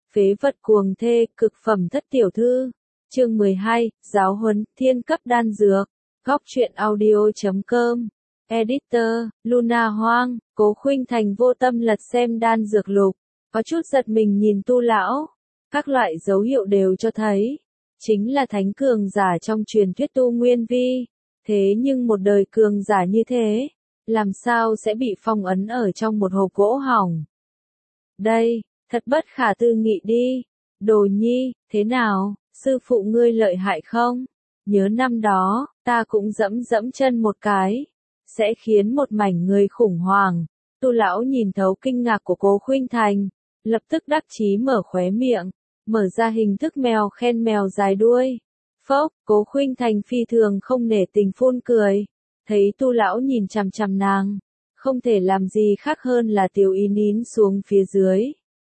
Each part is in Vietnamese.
Phế vật cuồng thê, cực phẩm thất tiểu thư. Chương 12, giáo huấn, thiên cấp đan dược. Góc truyện audio.com. Editor, Luna Hoang. Cố Khuynh Thành vô tâm lật xem đan dược lục. Có chút giật mình nhìn Tu lão. Các loại dấu hiệu đều cho thấy. Chính là thánh cường giả trong truyền thuyết Tu Nguyên Vi. Thế nhưng một đời cường giả như thế. Làm sao sẽ bị phong ấn ở trong một hộp gỗ hỏng? Đây, thật bất khả tư nghị đi. Đồ nhi, thế nào, sư phụ ngươi lợi hại không? Nhớ năm đó, ta cũng dẫm chân một cái. Sẽ khiến một mảnh người khủng hoảng. Tu lão nhìn thấu kinh ngạc của Cố Khuynh Thành. Lập tức đắc chí mở khóe miệng. Mở ra hình thức mèo khen mèo dài đuôi. Phốc, Cố Khuynh Thành phi thường không nể tình phun cười. Thấy Tu lão nhìn chằm chằm nàng. Không thể làm gì khác hơn là tiểu ý nín xuống phía dưới.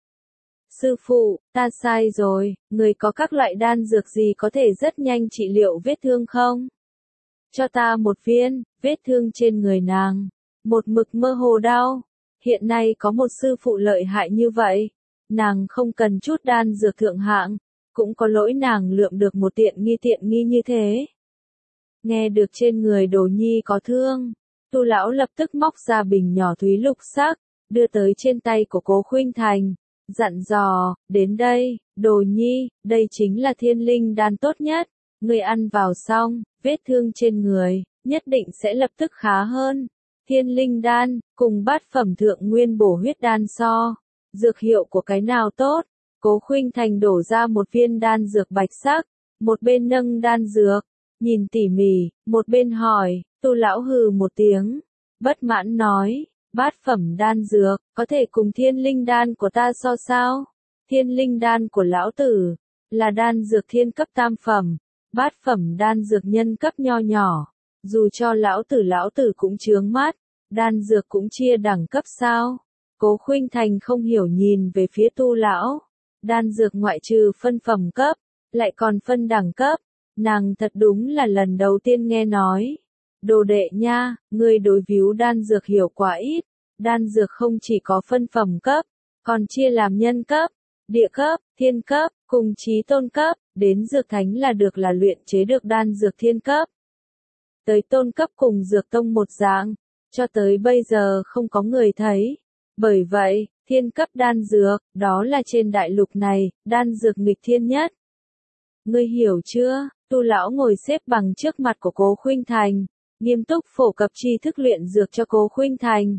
Sư phụ, ta sai rồi, người có các loại đan dược gì có thể rất nhanh trị liệu vết thương không? Cho ta một viên, vết thương trên người nàng. Một mực mơ hồ đau. Hiện nay có một sư phụ lợi hại như vậy. Nàng không cần chút đan dược thượng hạng. Cũng có lỗi nàng lượm được một tiện nghi như thế. Nghe được trên người Đồ nhi có thương. Tu lão lập tức móc ra bình nhỏ thúy lục sắc. Đưa tới trên tay của Cố Khuynh Thành. Dặn dò, đến đây, Đồ nhi, đây chính là thiên linh đan tốt nhất. Người ăn vào xong, vết thương trên người, nhất định sẽ lập tức khá hơn. Thiên linh đan, cùng bát phẩm thượng nguyên bổ huyết đan so. Dược hiệu của cái nào tốt? Cố Khuynh Thành đổ ra một viên đan dược bạch sắc. Một bên nâng đan dược, nhìn tỉ mỉ, một bên hỏi, Tu lão hừ một tiếng. Bất mãn nói. Bát phẩm đan dược, có thể cùng thiên linh đan của ta so sao? Thiên linh đan của lão tử, là đan dược thiên cấp tam phẩm, bát phẩm đan dược nhân cấp nho nhỏ. Dù cho lão tử cũng chướng mắt, đan dược cũng chia đẳng cấp sao? Cố Khuynh Thành không hiểu nhìn về phía Tu lão. Đan dược ngoại trừ phân phẩm cấp, lại còn phân đẳng cấp. Nàng thật đúng là lần đầu tiên nghe nói. Đồ đệ nha, ngươi đối víu đan dược hiểu quá ít. Đan dược không chỉ có phân phẩm cấp, còn chia làm nhân cấp, địa cấp, thiên cấp, cùng chí tôn cấp, đến dược thánh là luyện chế được đan dược thiên cấp. Tới tôn cấp cùng dược tông một dạng, cho tới bây giờ không có người thấy. Bởi vậy, thiên cấp đan dược, đó là trên đại lục này, đan dược nghịch thiên nhất. Ngươi hiểu chưa? Tu lão ngồi xếp bằng trước mặt của Cố Khuynh Thành, nghiêm túc phổ cập tri thức luyện dược cho Cố Khuynh Thành.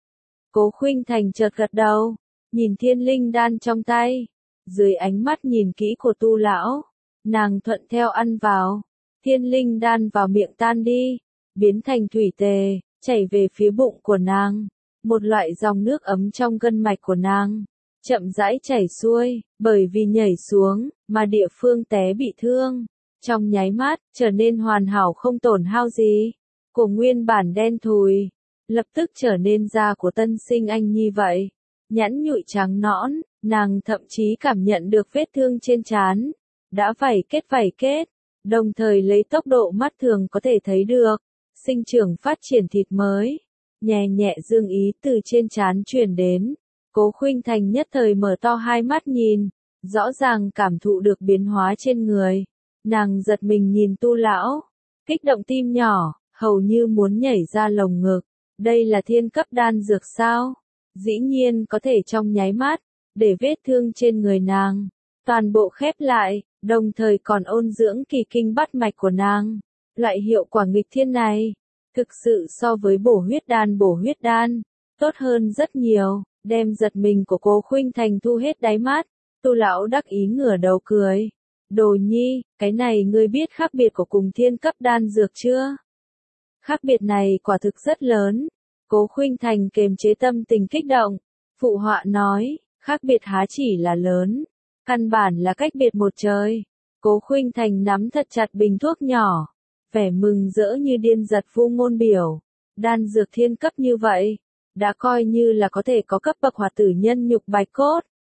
Cố Khuynh Thành chợt gật đầu, nhìn thiên linh đan trong tay. Dưới ánh mắt nhìn kỹ của Tu lão, nàng thuận theo ăn vào. Thiên linh đan vào miệng tan đi, biến thành thủy tề, chảy về phía bụng của nàng. Một loại dòng nước ấm trong gân mạch của nàng, chậm rãi chảy xuôi, bởi vì nhảy xuống, mà địa phương té bị thương. Trong nháy mắt, trở nên hoàn hảo không tổn hao gì. Của nguyên bản đen thùi, lập tức trở nên da của tân sinh anh nhi vậy. Nhẵn nhụi trắng nõn, nàng thậm chí cảm nhận được vết thương trên trán. Đã vảy kết, đồng thời lấy tốc độ mắt thường có thể thấy được. Sinh trưởng phát triển thịt mới. Nhẹ nhẹ dương ý từ trên trán truyền đến. Cố Khuynh Thành nhất thời mở to hai mắt nhìn. Rõ ràng cảm thụ được biến hóa trên người. Nàng giật mình nhìn Tu lão. Kích động tim nhỏ, hầu như muốn nhảy ra lồng ngực. Đây là thiên cấp đan dược sao? Dĩ nhiên có thể trong nháy mắt, để vết thương trên người nàng toàn bộ khép lại, đồng thời còn ôn dưỡng kỳ kinh bát mạch của nàng. Loại hiệu quả nghịch thiên này, thực sự so với bổ huyết đan, tốt hơn rất nhiều, đem giật mình của Cố Khuynh Thành thu hết đáy mắt. Tu lão đắc ý ngửa đầu cười. Đồ nhi, cái này ngươi biết khác biệt của cùng thiên cấp đan dược chưa? Khác biệt này quả thực rất lớn. Cố Khuynh Thành kềm chế tâm tình kích động. Phụ họa nói, khác biệt há chỉ là lớn. Căn bản là cách biệt một trời. Cố Khuynh Thành nắm thật chặt bình thuốc nhỏ. Vẻ mừng rỡ như điên giật vu ngôn biểu. Đan dược thiên cấp như vậy. Đã coi như là có thể có cấp bậc hoạt tử nhân nhục bạch cốt.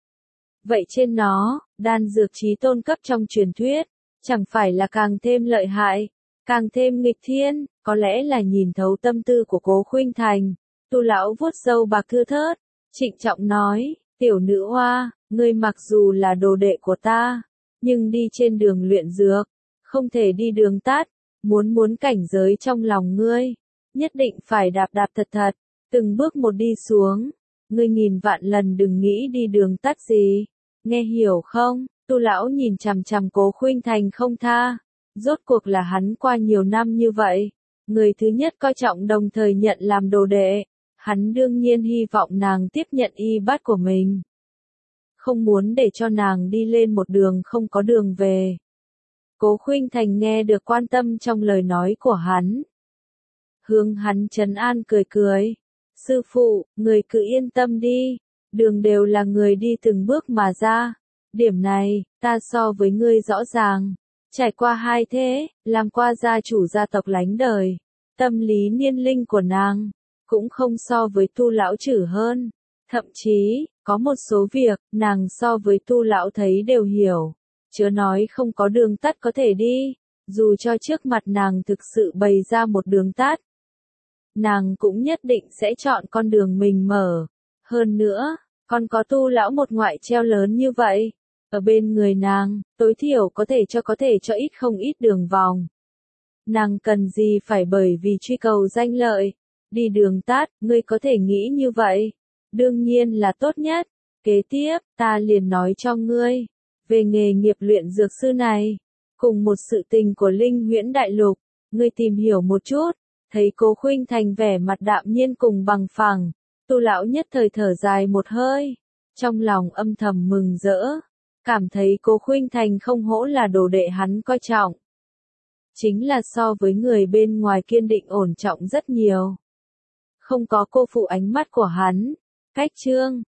Vậy trên nó, đan dược chí tôn cấp trong truyền thuyết. Chẳng phải là càng thêm lợi hại. Càng thêm nghịch thiên, có lẽ là nhìn thấu tâm tư của Cố Khuynh Thành. Tu lão vuốt râu bạc thưa thớt, trịnh trọng nói, Tiểu nữ hoa, ngươi mặc dù là đồ đệ của ta, nhưng đi trên đường luyện dược, không thể đi đường tắt, muốn cảnh giới trong lòng ngươi, nhất định phải đạp đạp thật thật, từng bước một đi xuống, ngươi nghìn vạn lần đừng nghĩ đi đường tắt gì, nghe hiểu không? Tu lão nhìn chằm chằm Cố Khuynh Thành không tha, rốt cuộc là hắn qua nhiều năm như vậy, người thứ nhất coi trọng đồng thời nhận làm đồ đệ, hắn đương nhiên hy vọng nàng tiếp nhận y bát của mình. Không muốn để cho nàng đi lên một đường không có đường về. Cố Khuynh Thành nghe được quan tâm trong lời nói của hắn. Hướng hắn trấn an cười cười. Sư phụ, người cứ yên tâm đi, đường đều là người đi từng bước mà ra. Điểm này, ta so với ngươi rõ ràng. Trải qua hai thế, làm qua gia chủ gia tộc lánh đời. Tâm lý niên linh của nàng, cũng không so với tu lão chử hơn. Thậm chí, có một số việc, nàng so với tu lão thấy đều hiểu. Chớ nói không có đường tắt có thể đi, dù cho trước mặt nàng thực sự bày ra một đường tắt. Nàng cũng nhất định sẽ chọn con đường mình mở. Hơn nữa, còn có tu lão một ngoại treo lớn như vậy. Ở bên người nàng, tối thiểu có thể cho ít không ít đường vòng. Nàng cần gì phải bởi vì truy cầu danh lợi, đi đường tắt, ngươi có thể nghĩ như vậy. Đương nhiên là tốt nhất. Kế tiếp, ta liền nói cho ngươi, về nghề nghiệp luyện dược sư này, cùng một sự tình của Linh Huyễn Đại Lục, ngươi tìm hiểu một chút, thấy Cố Khuynh Thành vẻ mặt đạm nhiên cùng bằng phẳng, tu lão nhất thời thở dài một hơi, trong lòng âm thầm mừng rỡ, cảm thấy Cố Khuynh Thành không hổ là đồ đệ hắn coi trọng. Chính là so với người bên ngoài kiên định ổn trọng rất nhiều. Không có cô phụ ánh mắt của hắn. Cách chương